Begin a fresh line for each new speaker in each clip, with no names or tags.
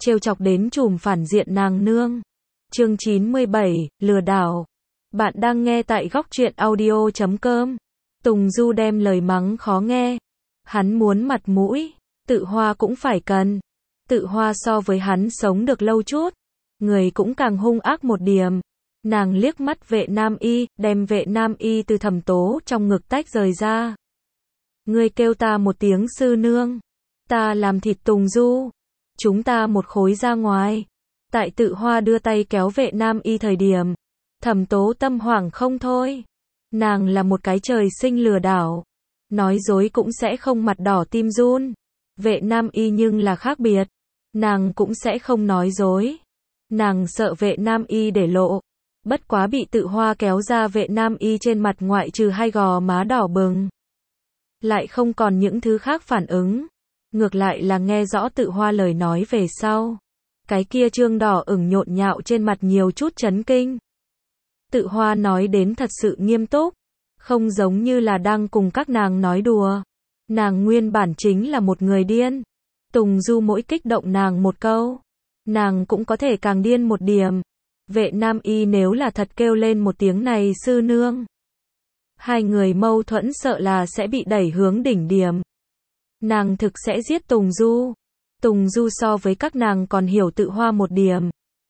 trêu chọc đến trùm phản diện nàng nương. Chương 97, lừa đảo. Bạn đang nghe tại góc truyện audio.com. Tùng Du đem lời mắng khó nghe. Hắn muốn mặt mũi, Tự Hoa cũng phải cần. Tự Hoa so với hắn sống được lâu chút, người cũng càng hung ác một điểm. Nàng liếc mắt Vệ Nam Y, đem Vệ Nam Y từ Thẩm Tố trong ngực tách rời ra. Ngươi kêu ta một tiếng sư nương, ta làm thịt Tùng Du, chúng ta một khối ra ngoài. Tại Tự Hoa đưa tay kéo Vệ Nam Y thời điểm, Thẩm Tố tâm hoảng không thôi. Nàng là một cái trời sinh lừa đảo, nói dối cũng sẽ không mặt đỏ tim run. Vệ Nam Y nhưng là khác biệt, nàng cũng sẽ không nói dối. Nàng sợ Vệ Nam Y để lộ, bất quá bị Tự Hoa kéo ra Vệ Nam Y trên mặt ngoại trừ hai gò má đỏ bừng, lại không còn những thứ khác phản ứng. Ngược lại là nghe rõ Tự Hoa lời nói về sau, cái kia trương đỏ ửng nhộn nhạo trên mặt nhiều chút chấn kinh. Tự Hoa nói đến thật sự nghiêm túc, không giống như là đang cùng các nàng nói đùa. Nàng nguyên bản chính là một người điên. Tùng Du mỗi kích động nàng một câu, nàng cũng có thể càng điên một điểm. Vệ Nam Y nếu là thật kêu lên một tiếng này sư nương, hai người mâu thuẫn sợ là sẽ bị đẩy hướng đỉnh điểm. Nàng thực sẽ giết Tùng Du. Tùng Du so với các nàng còn hiểu Tự Hoa một điểm.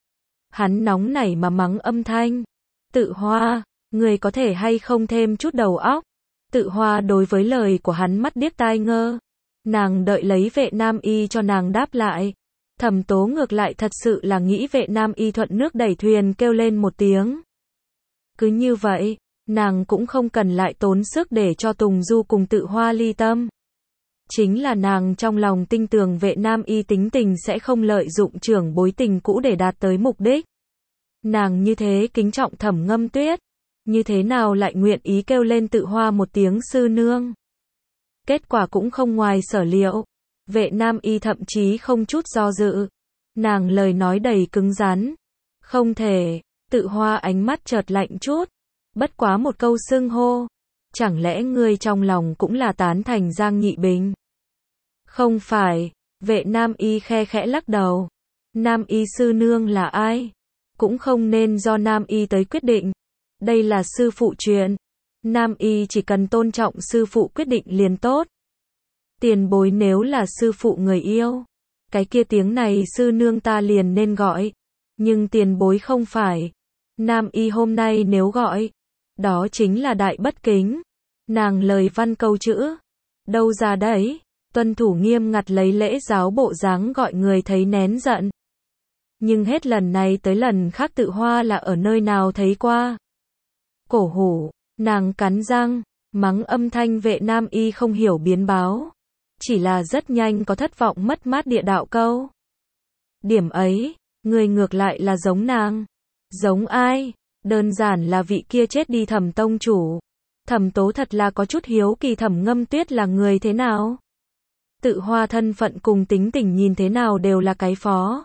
Hắn nóng nảy mà mắng âm thanh. Tự Hoa, người có thể hay không thêm chút đầu óc? Tự Hoa đối với lời của hắn mắt điếc tai ngơ. Nàng đợi lấy Vệ Nam Y cho nàng đáp lại. Thẩm Tố ngược lại thật sự là nghĩ Vệ Nam Y thuận nước đẩy thuyền kêu lên một tiếng. Cứ như vậy, nàng cũng không cần lại tốn sức để cho Tùng Du cùng Tự Hoa ly tâm. Chính là nàng trong lòng tin tưởng Vệ Nam Y tính tình sẽ không lợi dụng trưởng bối tình cũ để đạt tới mục đích. Nàng như thế kính trọng Thẩm Ngâm Tuyết, như thế nào lại nguyện ý kêu lên Tự Hoa một tiếng sư nương. Kết quả cũng không ngoài sở liệu. Vệ Nam Y thậm chí không chút do dự. Nàng lời nói đầy cứng rắn. Không thể. Tự Hoa ánh mắt chợt lạnh chút. Bất quá một câu xưng hô. Chẳng lẽ ngươi trong lòng cũng là tán thành Giang Nhị Bình? Không phải. Vệ Nam Y khe khẽ lắc đầu. Nam Y sư nương là ai? Cũng không nên do Nam Y tới quyết định. Đây là sư phụ chuyện. Nam Y chỉ cần tôn trọng sư phụ quyết định liền tốt. Tiền bối nếu là sư phụ người yêu, cái kia tiếng này sư nương ta liền nên gọi. Nhưng tiền bối không phải. Nam Y hôm nay nếu gọi, đó chính là đại bất kính. Nàng lời văn câu chữ, đâu ra đấy, tuân thủ nghiêm ngặt lấy lễ giáo bộ dáng gọi người thấy nén giận. Nhưng hết lần này tới lần khác Tự Hoa là ở nơi nào thấy qua. Cổ hủ, nàng cắn răng, mắng âm thanh Vệ Nam Y không hiểu biến báo. Chỉ là rất nhanh có thất vọng mất mát địa đạo câu. Điểm ấy, người ngược lại là giống nàng. Giống ai? Đơn giản là vị kia chết đi Thẩm tông chủ. Thẩm Tố thật là có chút hiếu kỳ Thẩm Ngâm Tuyết là người thế nào. Tự Hoa thân phận cùng tính tình nhìn thế nào đều là cái phó.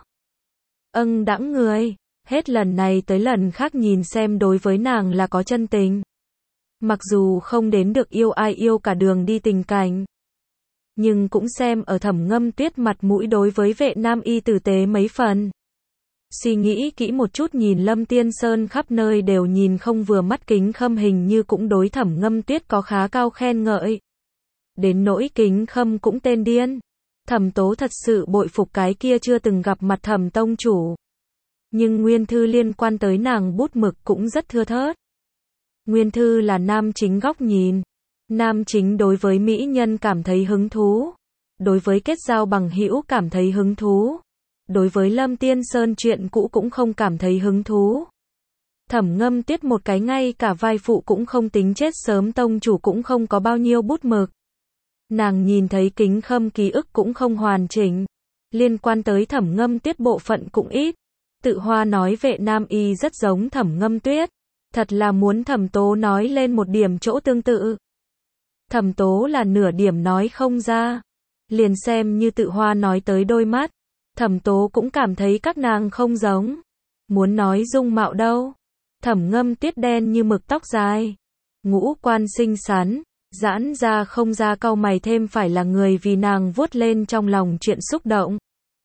Đãng người, hết lần này tới lần khác nhìn xem đối với nàng là có chân tình. Mặc dù không đến được yêu ai yêu cả đường đi tình cảnh, nhưng cũng xem ở Thẩm Ngâm Tuyết mặt mũi đối với Vệ Nam Y tử tế mấy phần. Suy nghĩ kỹ một chút nhìn Lâm Tiên Sơn khắp nơi đều nhìn không vừa mắt Kính Khâm hình như cũng đối Thẩm Ngâm Tuyết có khá cao khen ngợi. Đến nỗi Kính Khâm cũng tên điên. Thẩm Tố thật sự bội phục cái kia chưa từng gặp mặt Thẩm tông chủ. Nhưng nguyên thư liên quan tới nàng bút mực cũng rất thưa thớt. Nguyên thư là nam chính góc nhìn. Nam chính đối với mỹ nhân cảm thấy hứng thú. Đối với kết giao bằng hữu cảm thấy hứng thú. Đối với Lâm Tiên Sơn chuyện cũ cũng không cảm thấy hứng thú. Thẩm Ngâm Tuyết một cái ngay cả vai phụ cũng không tính chết sớm tông chủ cũng không có bao nhiêu bút mực. Nàng nhìn thấy Kính Khâm ký ức cũng không hoàn chỉnh. Liên quan tới Thẩm Ngâm Tuyết bộ phận cũng ít. Tự Hoa nói Vệ Nam Y rất giống Thẩm Ngâm Tuyết. Thật là muốn Thẩm Tố nói lên một điểm chỗ tương tự. Thẩm Tố là nửa điểm nói không ra. Liền xem như Tự Hoa nói tới đôi mắt. Thẩm Tố cũng cảm thấy các nàng không giống. Muốn nói dung mạo đâu. Thẩm Ngâm Tuyết đen như mực tóc dài. Ngũ quan xinh xắn. Giãn ra không ra cau mày thêm phải là người vì nàng vuốt lên trong lòng chuyện xúc động.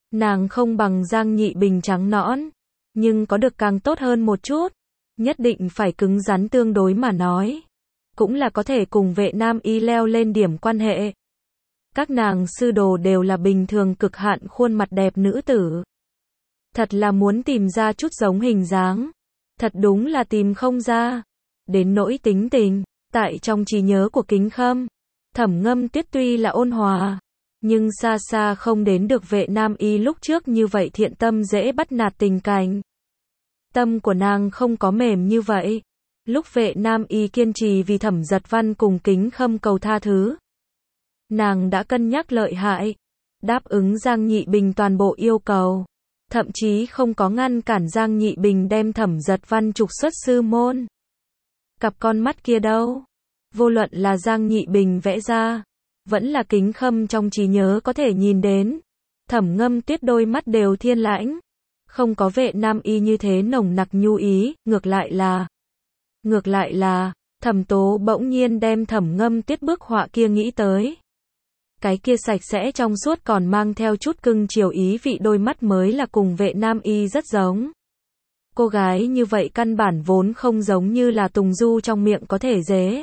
Nàng không bằng Giang Nhị Bình trắng nõn, nhưng có được càng tốt hơn một chút. Nhất định phải cứng rắn tương đối mà nói. Cũng là có thể cùng Vệ Nam Y leo lên điểm quan hệ. Các nàng sư đồ đều là bình thường cực hạn khuôn mặt đẹp nữ tử. Thật là muốn tìm ra chút giống hình dáng. Thật đúng là tìm không ra. Đến nỗi tính tình, tại trong trí nhớ của Kính Khâm, Thẩm Ngâm Tuyết tuy là ôn hòa, nhưng xa xa không đến được Vệ Nam Y lúc trước như vậy thiện tâm dễ bắt nạt tình cảnh. Tâm của nàng không có mềm như vậy. Lúc Vệ Nam Y kiên trì vì Thẩm Giật Văn cùng Kính Khâm cầu tha thứ, nàng đã cân nhắc lợi hại, đáp ứng Giang Nhị Bình toàn bộ yêu cầu, thậm chí không có ngăn cản Giang Nhị Bình đem Thẩm Giật Văn trục xuất sư môn. Cặp con mắt kia đâu? Vô luận là Giang Nhị Bình vẽ ra, vẫn là Kính Khâm trong trí nhớ có thể nhìn đến, Thẩm Ngâm Tuyết đôi mắt đều thiên lãnh, không có Vệ Nam Y như thế nồng nặc nhu ý, ngược lại là, Thẩm Tố bỗng nhiên đem Thẩm Ngâm Tuyết bức họa kia nghĩ tới. Cái kia sạch sẽ trong suốt còn mang theo chút cưng chiều ý vị đôi mắt mới là cùng Vệ Nam Y rất giống. Cô gái như vậy căn bản vốn không giống như là Tùng Du trong miệng có thể dế.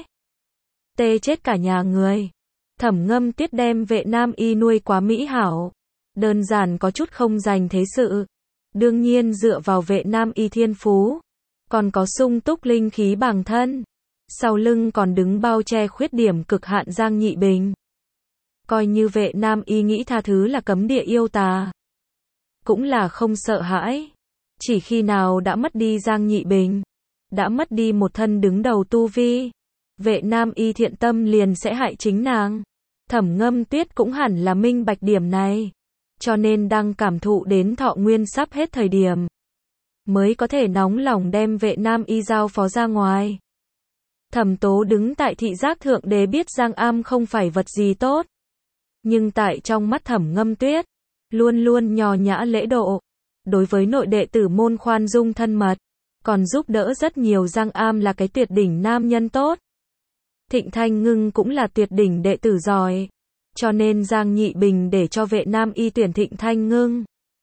Tê chết cả nhà người. Thẩm Ngâm Tuyết đem Vệ Nam Y nuôi quá mỹ hảo. Đơn giản có chút không dành thế sự. Đương nhiên dựa vào Vệ Nam Y thiên phú. Còn có sung túc linh khí bản thân. Sau lưng còn đứng bao che khuyết điểm cực hạn Giang Nhị Bình. Coi như Vệ Nam Y nghĩ tha thứ là cấm địa yêu tà. Cũng là không sợ hãi. Chỉ khi nào đã mất đi Giang Nhị Bình, đã mất đi một thân đứng đầu tu vi, Vệ Nam Y thiện tâm liền sẽ hại chính nàng. Thẩm Ngâm Tuyết cũng hẳn là minh bạch điểm này, cho nên đang cảm thụ đến thọ nguyên sắp hết thời điểm, mới có thể nóng lòng đem Vệ Nam Y giao phó ra ngoài. Thẩm Tố đứng tại thị giác thượng đế biết Giang Am không phải vật gì tốt, nhưng tại trong mắt Thẩm Ngâm Tuyết, luôn luôn nho nhã lễ độ. Đối với nội đệ tử môn khoan dung thân mật, còn giúp đỡ rất nhiều. Giang Am là cái tuyệt đỉnh nam nhân tốt. Thịnh Thanh Ngưng cũng là tuyệt đỉnh đệ tử giỏi, cho nên Giang Nhị Bình để cho Vệ Nam Y tuyển Thịnh Thanh Ngưng,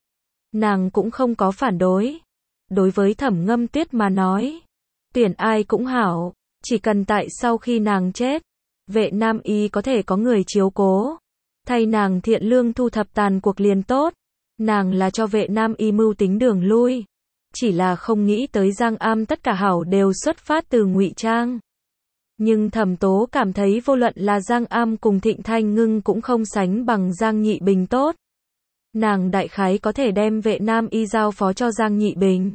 nàng cũng không có phản đối. Đối với Thẩm Ngâm Tuyết mà nói, tuyển ai cũng hảo, chỉ cần tại sau khi nàng chết, Vệ Nam Y có thể có người chiếu cố, thay nàng thiện lương thu thập tàn cuộc liền tốt. Nàng là cho Vệ Nam Y mưu tính đường lui, chỉ là không nghĩ tới Giang Am tất cả hảo đều xuất phát từ ngụy trang. Nhưng Thẩm Tố cảm thấy vô luận là Giang Am cùng Thịnh Thanh Ngưng cũng không sánh bằng Giang Nhị Bình tốt. Nàng đại khái có thể đem Vệ Nam Y giao phó cho Giang Nhị Bình.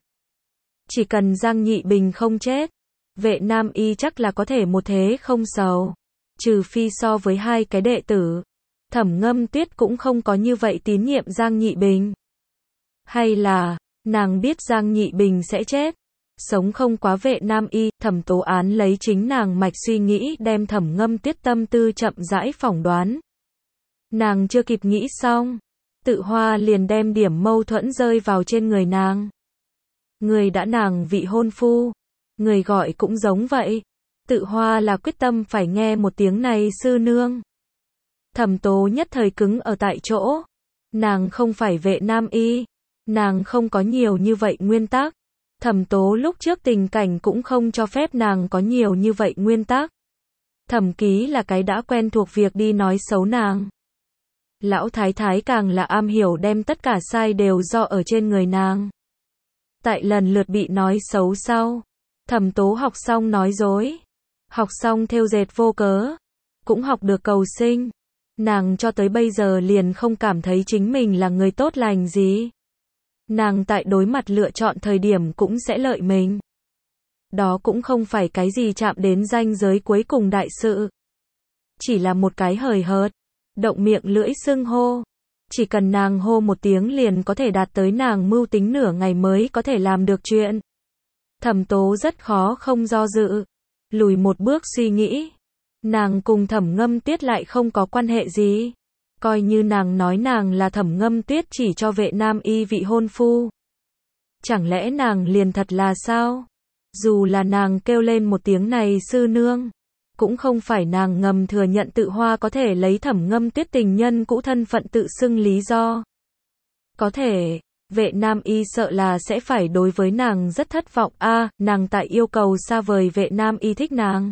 Chỉ cần Giang Nhị Bình không chết, Vệ Nam Y chắc là có thể một thế không sầu. Trừ phi so với hai cái đệ tử, Thẩm Ngâm Tuyết cũng không có như vậy tín nhiệm Giang Nhị Bình. Hay là, nàng biết Giang Nhị Bình sẽ chết, sống không quá Vệ Nam Y. Thẩm Tố Án lấy chính nàng mạch suy nghĩ đem Thẩm Ngâm Tuyết tâm tư chậm rãi phỏng đoán. Nàng chưa kịp nghĩ xong, Tự Hoa liền đem điểm mâu thuẫn rơi vào trên người nàng. Người đã nàng vị hôn phu, người gọi cũng giống vậy. Tự Hoa là quyết tâm phải nghe một tiếng này sư nương. Thẩm Tố nhất thời cứng ở tại chỗ. Nàng không phải Vệ Nam Y, nàng không có nhiều như vậy nguyên tắc. Thẩm Tố lúc trước tình cảnh cũng không cho phép nàng có nhiều như vậy nguyên tắc. Thẩm Ký là cái đã quen thuộc việc đi nói xấu nàng. Lão Thái Thái càng là am hiểu đem tất cả sai đều do ở trên người nàng. Tại lần lượt bị nói xấu sau, Thẩm Tố học xong nói dối, học xong thêu dệt vô cớ, cũng học được cầu sinh. Nàng cho tới bây giờ liền không cảm thấy chính mình là người tốt lành gì. Nàng tại đối mặt lựa chọn thời điểm cũng sẽ lợi mình. Đó cũng không phải cái gì chạm đến ranh giới cuối cùng đại sự. Chỉ là một cái hời hợt, động miệng lưỡi xưng hô. Chỉ cần nàng hô một tiếng liền có thể đạt tới nàng mưu tính nửa ngày mới có thể làm được chuyện. Thẩm Tố rất khó không do dự. Lùi một bước suy nghĩ. Nàng cùng Thẩm Ngâm Tuyết lại không có quan hệ gì. Coi như nàng nói nàng là Thẩm Ngâm Tuyết chỉ cho Vệ Nam Y vị hôn phu. Chẳng lẽ nàng liền thật là sao? Dù là nàng kêu lên một tiếng này sư nương, cũng không phải nàng ngầm thừa nhận Tự Hoa có thể lấy Thẩm Ngâm Tuyết tình nhân cũ thân phận tự xưng lý do. Có thể, Vệ Nam Y sợ là sẽ phải đối với nàng rất thất vọng nàng tại yêu cầu xa vời Vệ Nam Y thích nàng.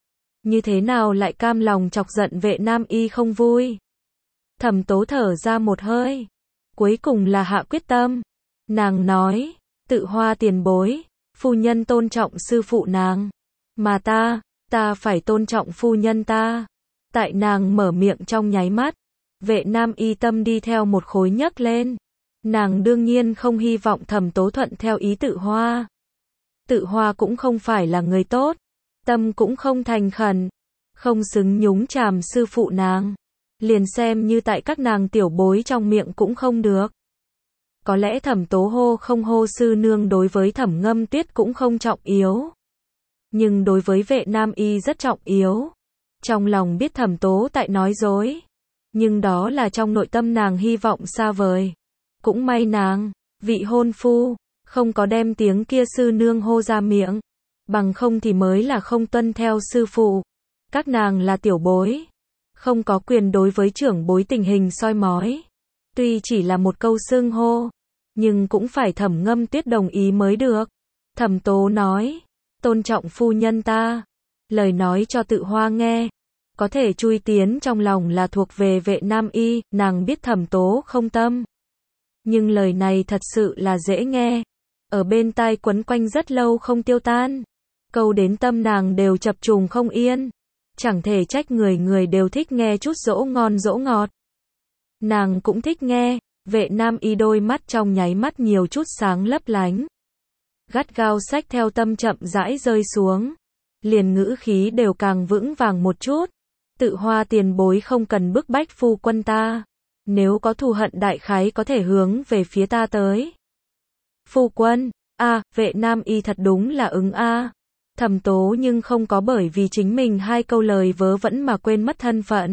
Như thế nào lại cam lòng chọc giận Vệ Nam Y không vui? Thẩm Tố thở ra một hơi. Cuối cùng là hạ quyết tâm. Nàng nói, Tự Hoa tiền bối, phu nhân tôn trọng sư phụ nàng. Mà ta phải tôn trọng phu nhân ta. Tại nàng mở miệng trong nháy mắt, Vệ Nam Y tâm đi theo một khối nhấc lên. Nàng đương nhiên không hy vọng Thẩm Tố thuận theo ý Tự Hoa. Tự Hoa cũng không phải là người tốt, tâm cũng không thành khẩn, không xứng nhúng chàm sư phụ nàng. Liền xem như tại các nàng tiểu bối trong miệng cũng không được. Có lẽ Thẩm Tố hô không hô sư nương đối với Thẩm Ngâm Tuyết cũng không trọng yếu. Nhưng đối với Vệ Nam Y rất trọng yếu. Trong lòng biết Thẩm Tố tại nói dối. Nhưng đó là trong nội tâm nàng hy vọng xa vời. Cũng may nàng, vị hôn phu, không có đem tiếng kia sư nương hô ra miệng. Bằng không thì mới là không tuân theo sư phụ. Các nàng là tiểu bối. Không có quyền đối với trưởng bối tình hình soi mói. Tuy chỉ là một câu xưng hô, nhưng cũng phải Thẩm Ngâm Tuyết đồng ý mới được. Thẩm Tố nói, tôn trọng phu nhân ta. Lời nói cho Tự Hoa nghe. Có thể chui tiến trong lòng là thuộc về Vệ Nam Y, nàng biết Thẩm Tố không tâm. Nhưng lời này thật sự là dễ nghe. Ở bên tai quấn quanh rất lâu không tiêu tan. Câu đến tâm nàng đều chập trùng không yên. Chẳng thể trách người đều thích nghe chút dỗ ngon dỗ ngọt. Nàng cũng thích nghe. Vệ Nam Y đôi mắt trong nháy mắt nhiều chút sáng lấp lánh. Gắt gao xách theo tâm chậm rãi rơi xuống. Liền ngữ khí đều càng vững vàng một chút. Tự Hoa tiền bối không cần bức bách phu quân ta. Nếu có thù hận đại khái có thể hướng về phía ta tới. Phu quân, Vệ Nam Y thật đúng là ứng Thẩm Tố nhưng không có bởi vì chính mình hai câu lời vớ vẩn mà quên mất thân phận.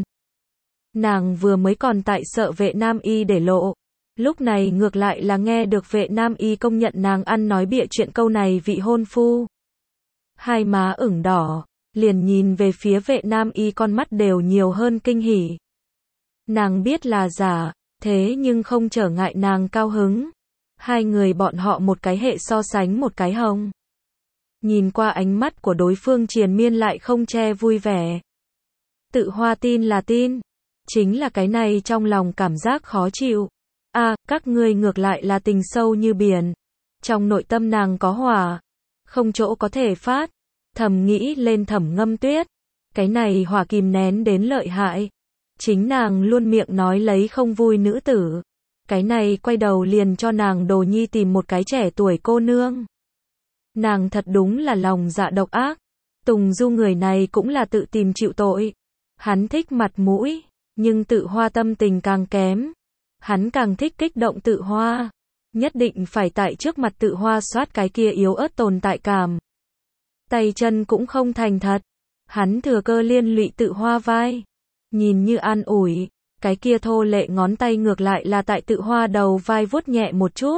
Nàng vừa mới còn tại sợ Vệ Nam Y để lộ. Lúc này ngược lại là nghe được Vệ Nam Y công nhận nàng ăn nói bịa chuyện câu này vị hôn phu. Hai má ửng đỏ, liền nhìn về phía Vệ Nam Y con mắt đều nhiều hơn kinh hỉ. Nàng biết là giả, thế nhưng không trở ngại nàng cao hứng. Hai người bọn họ một cái hệ so sánh một cái hồng. Nhìn qua ánh mắt của đối phương triền miên lại không che vui vẻ. Tự Hoa tin là tin. Chính là cái này trong lòng cảm giác khó chịu. Các ngươi ngược lại là tình sâu như biển. Trong nội tâm nàng có hỏa. Không chỗ có thể phát. Thầm nghĩ lên Thẩm Ngâm Tuyết. Cái này hỏa kìm nén đến lợi hại. Chính nàng luôn miệng nói lấy không vui nữ tử. Cái này quay đầu liền cho nàng đồ nhi tìm một cái trẻ tuổi cô nương. Nàng thật đúng là lòng dạ độc ác. Tùng Du người này cũng là tự tìm chịu tội. Hắn thích mặt mũi, nhưng Tự Hoa tâm tình càng kém. Hắn càng thích kích động Tự Hoa. Nhất định phải tại trước mặt Tự Hoa soát cái kia yếu ớt tồn tại cảm. Tay chân cũng không thành thật. Hắn thừa cơ liên lụy Tự Hoa vai. Nhìn như an ủi, cái kia thô lệ ngón tay ngược lại là tại Tự Hoa đầu vai vuốt nhẹ một chút.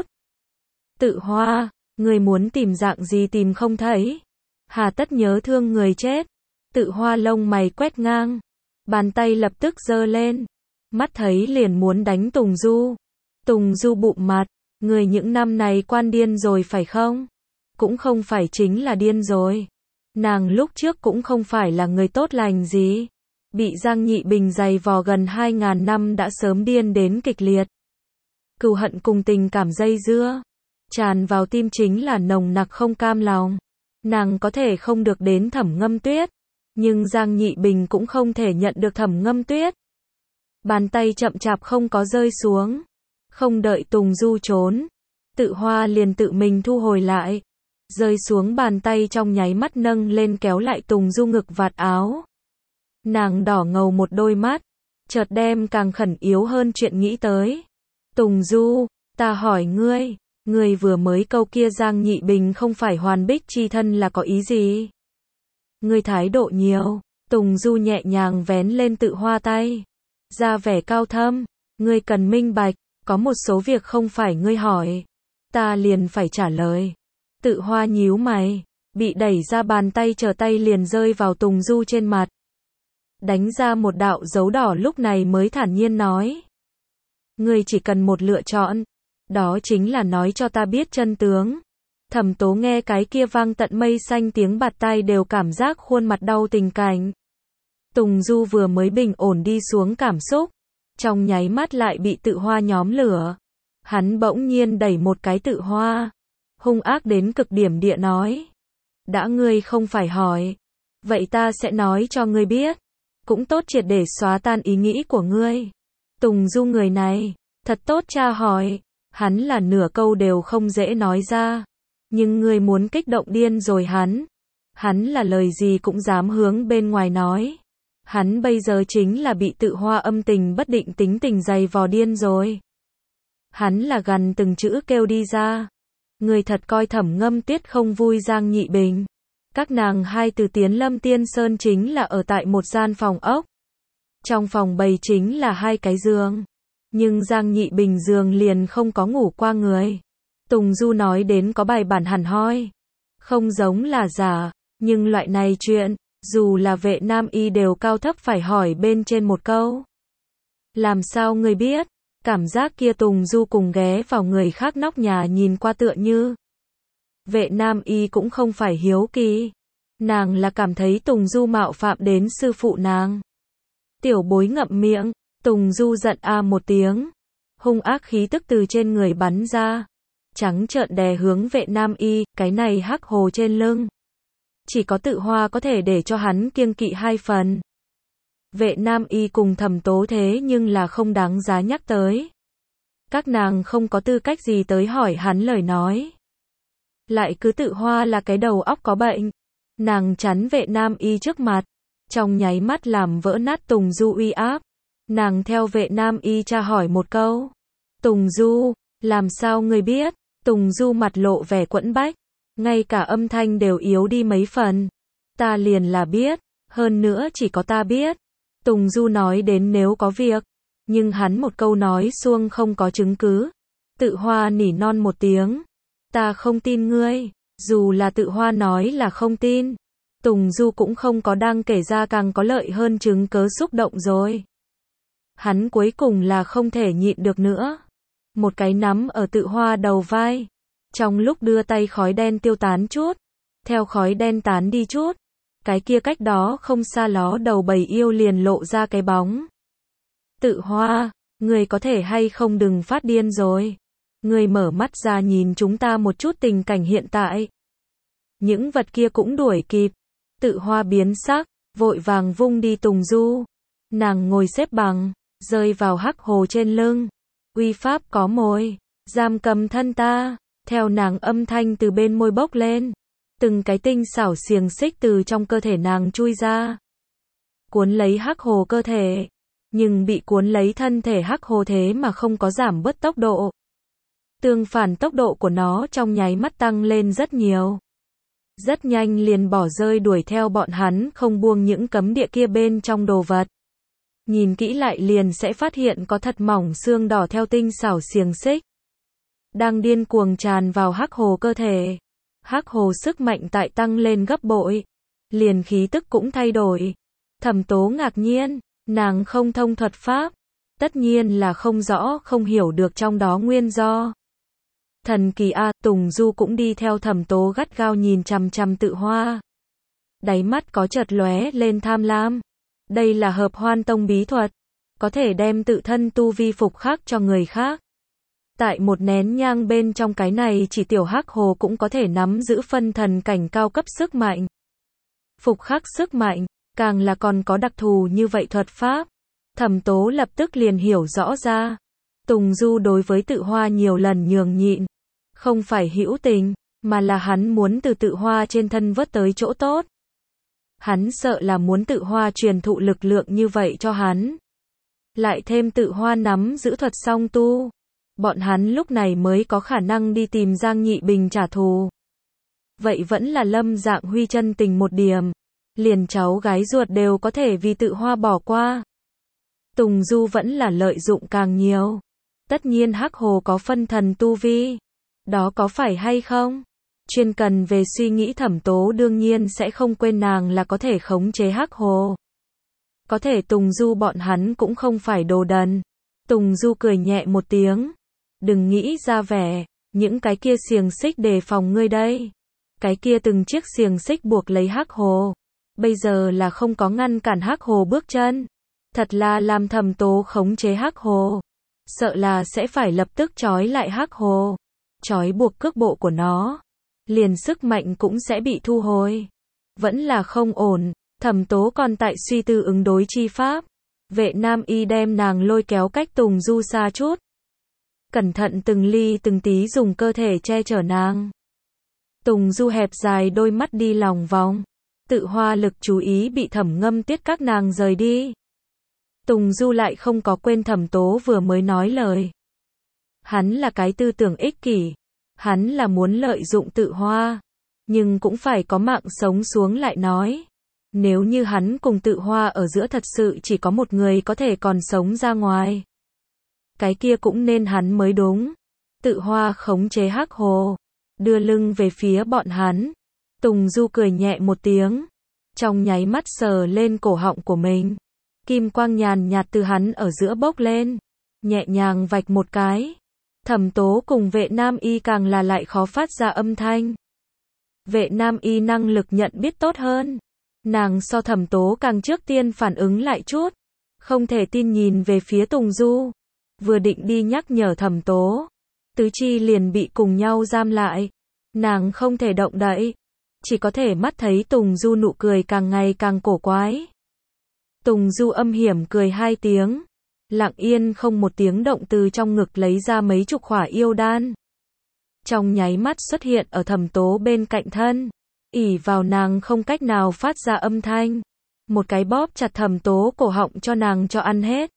Tự Hoa, người muốn tìm dạng gì tìm không thấy. Hà tất nhớ thương người chết. Tự Hoa lông mày quét ngang. Bàn tay lập tức giơ lên. Mắt thấy liền muốn đánh Tùng Du. Tùng Du bụng mặt. Người những năm này quan điên rồi phải không? Cũng không phải chính là điên rồi. Nàng lúc trước cũng không phải là người tốt lành gì. Bị Giang Nhị Bình giày vò gần 2.000 năm đã sớm điên đến kịch liệt. Cừu hận cùng tình cảm dây dưa. Tràn vào tim chính là nồng nặc không cam lòng. Nàng có thể không được đến Thẩm Ngâm Tuyết. Nhưng Giang Nhị Bình cũng không thể nhận được Thẩm Ngâm Tuyết. Bàn tay chậm chạp không có rơi xuống. Không đợi Tùng Du trốn. Tự Hoa liền tự mình thu hồi lại. Rơi xuống bàn tay trong nháy mắt nâng lên kéo lại Tùng Du ngực vạt áo. Nàng đỏ ngầu một đôi mắt. Chợt đem càng khẩn yếu hơn chuyện nghĩ tới. Tùng Du, ta hỏi ngươi. Ngươi vừa mới câu kia Giang Nhị Bình không phải hoàn bích chi thân là có ý gì? Ngươi thái độ nhiều. Tùng Du nhẹ nhàng vén lên Tự Hoa tay. Ra vẻ cao thâm. Ngươi cần minh bạch. Có một số việc không phải ngươi hỏi. Ta liền phải trả lời. Tự Hoa nhíu mày. Bị đẩy ra bàn tay trở tay liền rơi vào Tùng Du trên mặt. Đánh ra một đạo dấu đỏ lúc này mới thản nhiên nói. Ngươi chỉ cần một lựa chọn. Đó chính là nói cho ta biết chân tướng. Thẩm Tố nghe cái kia vang tận mây xanh tiếng bạt tai đều cảm giác khuôn mặt đau tình cảnh. Tùng Du vừa mới bình ổn đi xuống cảm xúc, trong nháy mắt lại bị Tự Hoa nhóm lửa. Hắn bỗng nhiên đẩy một cái Tự Hoa, hung ác đến cực điểm địa nói. Đã ngươi không phải hỏi, vậy ta sẽ nói cho ngươi biết, cũng tốt triệt để xóa tan ý nghĩ của ngươi. Tùng Du người này, thật tốt tra hỏi, hắn là nửa câu đều không dễ nói ra, nhưng ngươi muốn kích động điên rồi hắn là lời gì cũng dám hướng bên ngoài nói. Hắn bây giờ chính là bị Tự Hoa âm tình bất định tính tình dày vò điên rồi. Hắn là gần từng chữ kêu đi ra. Người thật coi Thẩm Ngâm Tuyết không vui Giang Nhị Bình. Các nàng hai từ tiến Lâm Tiên Sơn chính là ở tại một gian phòng ốc. Trong phòng bày chính là hai cái giường. Nhưng Giang Nhị Bình giường liền không có ngủ qua người. Tùng Du nói đến có bài bản hẳn hoi. Không giống là giả, nhưng loại này chuyện, dù là Vệ Nam Y đều cao thấp phải hỏi bên trên một câu. Làm sao ngươi biết? Cảm giác kia Tùng Du cùng ghé vào người khác nóc nhà nhìn qua tựa như. Vệ Nam Y cũng không phải hiếu kỳ. Nàng là cảm thấy Tùng Du mạo phạm đến sư phụ nàng. Tiểu bối ngậm miệng, Tùng Du giận a một tiếng. Hung ác khí tức từ trên người bắn ra. Trắng trợn đè hướng Vệ Nam Y, cái này hắc hồ trên lưng. Chỉ có Tự Hoa có thể để cho hắn kiêng kỵ hai phần. Vệ Nam Y cùng Thẩm Tố thế nhưng là không đáng giá nhắc tới. Các nàng không có tư cách gì tới hỏi hắn lời nói. Lại cứ Tự Hoa là cái đầu óc có bệnh. Nàng chắn Vệ Nam Y trước mặt, trong nháy mắt làm vỡ nát Tùng Du uy áp. Nàng theo Vệ Nam Y tra hỏi một câu. Tùng Du, làm sao ngươi biết? Tùng Du mặt lộ vẻ quẫn bách. Ngay cả âm thanh đều yếu đi mấy phần. Ta liền là biết, hơn nữa chỉ có ta biết. Tùng Du nói đến nếu có việc, nhưng hắn một câu nói suông không có chứng cứ. Tự Hoa nỉ non một tiếng. Ta không tin ngươi, dù là Tự Hoa nói là không tin. Tùng Du cũng không có đang kể ra càng có lợi hơn chứng cớ xúc động rồi. Hắn cuối cùng là không thể nhịn được nữa. Một cái nắm ở Tự Hoa đầu vai. Trong lúc đưa tay khói đen tiêu tán chút. Theo khói đen tán đi chút. Cái kia cách đó không xa ló đầu bầy yêu liền lộ ra cái bóng. Tự Hoa, người có thể hay không đừng phát điên rồi. Người mở mắt ra nhìn chúng ta một chút tình cảnh hiện tại. Những vật kia cũng đuổi kịp. Tự Hoa biến sắc, vội vàng vung đi Tùng Du. Nàng ngồi xếp bằng, rơi vào hắc hồ trên lưng. Uy pháp có mồi, giam cầm thân ta. Theo nàng âm thanh từ bên môi bốc lên. Từng cái tinh xảo xiềng xích từ trong cơ thể nàng chui ra. Cuốn lấy hắc hồ cơ thể. Nhưng bị cuốn lấy thân thể hắc hồ thế mà không có giảm bớt tốc độ. Tương phản tốc độ của nó trong nháy mắt tăng lên rất nhiều. Rất nhanh liền bỏ rơi đuổi theo bọn hắn không buông những cấm địa kia bên trong đồ vật. Nhìn kỹ lại liền sẽ phát hiện có thật mỏng xương đỏ theo tinh xảo xiềng xích. Đang điên cuồng tràn vào hắc hồ cơ thể. Hắc hồ sức mạnh tại tăng lên gấp bội. Liền khí tức cũng thay đổi. Thẩm Tố ngạc nhiên, nàng không thông thuật pháp. Tất nhiên là không rõ không hiểu được trong đó nguyên do. Thần kỳ a, Tùng Du cũng đi theo Thẩm Tố gắt gao nhìn chằm chằm Tự Hoa. Đáy mắt có chợt lóe lên tham lam. Đây là Hợp Hoan Tông bí thuật. Có thể đem tự thân tu vi phục khắc cho người khác. Tại một nén nhang bên trong cái này chỉ tiểu hắc hồ cũng có thể nắm giữ phân thần cảnh cao cấp sức mạnh. Phục khắc sức mạnh, càng là còn có đặc thù như vậy thuật pháp. Thẩm Tố lập tức liền hiểu rõ ra. Tùng Du đối với Tự Hoa nhiều lần nhường nhịn. Không phải hữu tình, mà là hắn muốn từ Tự Hoa trên thân vớt tới chỗ tốt. Hắn sợ là muốn Tự Hoa truyền thụ lực lượng như vậy cho hắn. Lại thêm Tự Hoa nắm giữ thuật song tu. Bọn hắn lúc này mới có khả năng đi tìm Giang Nhị Bình trả thù. Vậy vẫn là Lâm Dạng Huy chân tình một điểm. Liền cháu gái ruột đều có thể vì Tự Hoa bỏ qua. Tùng Du vẫn là lợi dụng càng nhiều. Tất nhiên hắc hồ có phân thần tu vi. Đó có phải hay không? Chuyên cần về suy nghĩ Thẩm Tố đương nhiên sẽ không quên nàng là có thể khống chế hắc hồ. Có thể Tùng Du bọn hắn cũng không phải đồ đần. Tùng Du cười nhẹ một tiếng. Đừng nghĩ ra vẻ, những cái kia xiềng xích đề phòng ngươi đây. Cái kia từng chiếc xiềng xích buộc lấy Hắc Hồ. Bây giờ là không có ngăn cản Hắc Hồ bước chân. Thật là làm Thẩm Tố khống chế Hắc Hồ. Sợ là sẽ phải lập tức trói lại Hắc Hồ. Trói buộc cước bộ của nó. Liền sức mạnh cũng sẽ bị thu hồi. Vẫn là không ổn. Thẩm Tố còn tại suy tư ứng đối chi pháp. Vệ Nam Y đem nàng lôi kéo cách Tùng Du xa chút. Cẩn thận từng ly từng tí dùng cơ thể che chở nàng. Tùng Du hẹp dài đôi mắt đi lòng vòng. Tự hoa lực chú ý bị Thẩm Ngâm Tuyết các nàng rời đi. Tùng Du lại không có quên Thẩm Tố vừa mới nói lời. Hắn là cái tư tưởng ích kỷ. Hắn là muốn lợi dụng tự hoa. Nhưng cũng phải có mạng sống xuống lại nói. Nếu như hắn cùng tự hoa ở giữa thật sự chỉ có một người có thể còn sống ra ngoài. Cái kia cũng nên hắn mới đúng. Tự hoa khống chế Hắc Hồ. Đưa lưng về phía bọn hắn. Tùng Du cười nhẹ một tiếng. Trong nháy mắt sờ lên cổ họng của mình. Kim quang nhàn nhạt từ hắn ở giữa bốc lên. Nhẹ nhàng vạch một cái. Thẩm Tố cùng Vệ Nam Y càng là lại khó phát ra âm thanh. Vệ Nam Y năng lực nhận biết tốt hơn. Nàng so Thẩm Tố càng trước tiên phản ứng lại chút. Không thể tin nhìn về phía Tùng Du. Vừa định đi nhắc nhở Thẩm Tố. Tứ chi liền bị cùng nhau giam lại. Nàng không thể động đậy. Chỉ có thể mắt thấy Tùng Du nụ cười càng ngày càng cổ quái. Tùng Du âm hiểm cười hai tiếng. Lặng yên không một tiếng động từ trong ngực lấy ra mấy chục khỏa yêu đan. Trong nháy mắt xuất hiện ở Thẩm Tố bên cạnh thân. Ỷ vào nàng không cách nào phát ra âm thanh. Một cái bóp chặt Thẩm Tố cổ họng cho nàng cho ăn hết.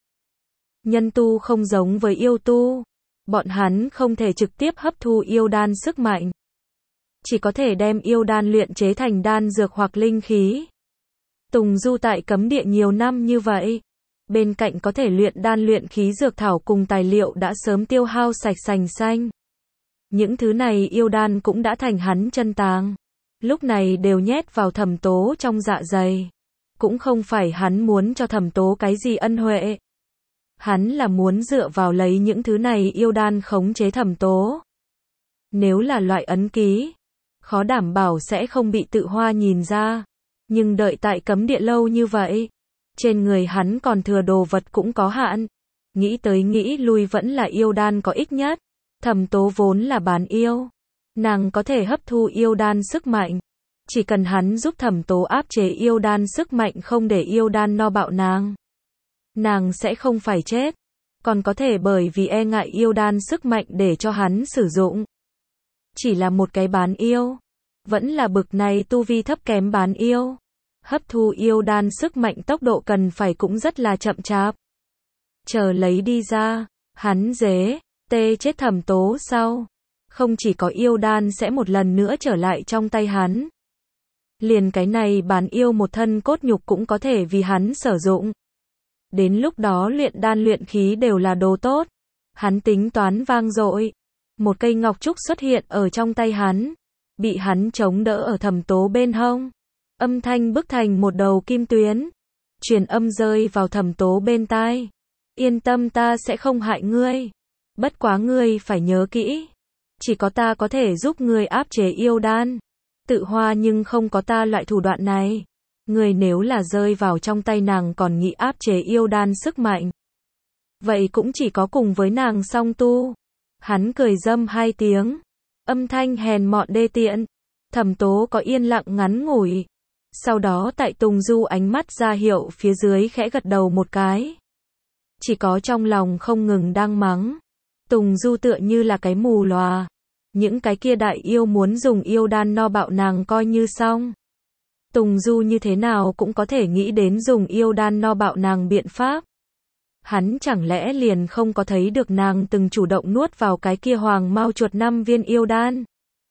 Nhân tu không giống với yêu tu. Bọn hắn không thể trực tiếp hấp thu yêu đan sức mạnh. Chỉ có thể đem yêu đan luyện chế thành đan dược hoặc linh khí. Tùng Du tại cấm địa nhiều năm như vậy. Bên cạnh có thể luyện đan luyện khí dược thảo cùng tài liệu đã sớm tiêu hao sạch sành xanh. Những thứ này yêu đan cũng đã thành hắn chân tàng. Lúc này đều nhét vào Thẩm Tố trong dạ dày. Cũng không phải hắn muốn cho Thẩm Tố cái gì ân huệ. Hắn là muốn dựa vào lấy những thứ này yêu đan khống chế Thẩm Tố. Nếu là loại ấn ký, khó đảm bảo sẽ không bị tự hoa nhìn ra. Nhưng đợi tại cấm địa lâu như vậy, trên người hắn còn thừa đồ vật cũng có hạn. Nghĩ tới nghĩ lui vẫn là yêu đan có ích nhất. Thẩm Tố vốn là bán yêu. Nàng có thể hấp thu yêu đan sức mạnh. Chỉ cần hắn giúp Thẩm Tố áp chế yêu đan sức mạnh không để yêu đan no bạo nàng. Nàng sẽ không phải chết. Còn có thể bởi vì e ngại yêu đan sức mạnh để cho hắn sử dụng. Chỉ là một cái bán yêu. Vẫn là bực này tu vi thấp kém bán yêu. Hấp thu yêu đan sức mạnh tốc độ cần phải cũng rất là chậm chạp. Chờ lấy đi ra. Hắn tê chết Thẩm Tố sau. Không chỉ có yêu đan sẽ một lần nữa trở lại trong tay hắn. Liền cái này bán yêu một thân cốt nhục cũng có thể vì hắn sử dụng. Đến lúc đó luyện đan luyện khí đều là đồ tốt. Hắn tính toán vang dội. Một cây ngọc trúc xuất hiện ở trong tay hắn. Bị hắn chống đỡ ở Thẩm Tố bên hông. Âm thanh bức thành một đầu kim tuyến. Truyền âm rơi vào Thẩm Tố bên tai. Yên tâm, ta sẽ không hại ngươi. Bất quá ngươi phải nhớ kỹ. Chỉ có ta có thể giúp ngươi áp chế yêu đan. Tự hoa nhưng không có ta loại thủ đoạn này. Ngươi nếu là rơi vào trong tay nàng còn nghĩ áp chế yêu đan sức mạnh. Vậy cũng chỉ có cùng với nàng song tu. Hắn cười dâm hai tiếng. Âm thanh hèn mọn đê tiện. Thẩm Tố có yên lặng ngắn ngủi. Sau đó tại Tùng Du ánh mắt ra hiệu phía dưới khẽ gật đầu một cái. Chỉ có trong lòng không ngừng đang mắng. Tùng Du tựa như là cái mù lòa. Những cái kia đại yêu muốn dùng yêu đan no bạo nàng coi như xong. Tùng Du như thế nào cũng có thể nghĩ đến dùng yêu đan no bạo nàng biện pháp. Hắn chẳng lẽ liền không có thấy được nàng từng chủ động nuốt vào cái kia hoàng mao chuột 5 viên yêu đan.